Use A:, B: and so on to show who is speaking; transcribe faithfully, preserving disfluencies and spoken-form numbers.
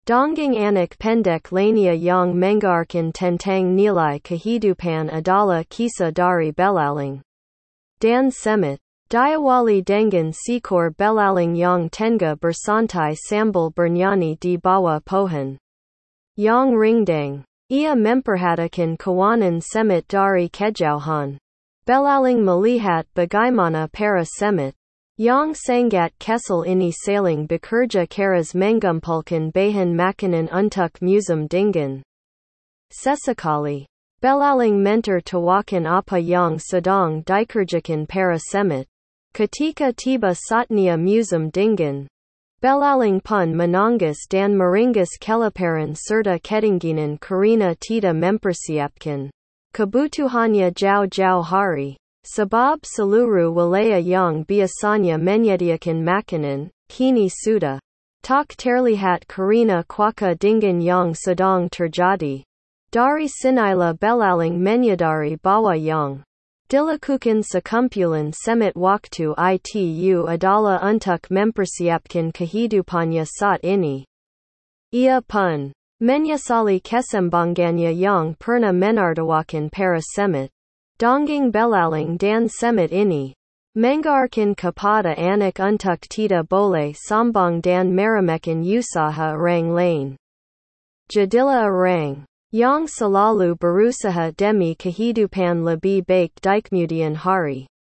A: Donggang anak pendek lania yang mengarkan tentang nilai kehidupan adalah kisah dari belalang dan semut. Diawali dengan seekor belalang yang tengah bersantai sambil bernyanyi di bawah pohon yang rindang. Ia memperhatikan kawanan semut dari kejauhan. Belalang melihat bagaimana para semut yang sangat kesal ini saling bekerja keras mengumpulkan bahan makanan untuk musim dingin. Sesekali, belalang mentertawakan apa yang sedang dikerjakan para semut. Ketika tiba saatnya musim dingin, belalang pun menangis dan meringis kelaparan serta kedinginan karena tidak mempersiapkan kebutuhannya jauh-jauh hari. Sebab seluruh wilayah yang biasanya menyediakan makanan, kini sudah tak terlihat karena cuaca dingin yang sedang terjadi. Dari sinilah belalang menyadari bahwa yang dilakukan sekumpulan semut waktu itu adalah untuk mempersiapkan kehidupannya saat ini. Ia pun menyesali kesembangannya yang pernah menartawakan para semut. Donggang belalang dan semut ini mengarahkan kepada anak untuk tidak boleh sombong dan meremehkan usaha orang lain. Jadilah orang yang selalu berusaha demi kehidupan lebih baik di kemudian hari.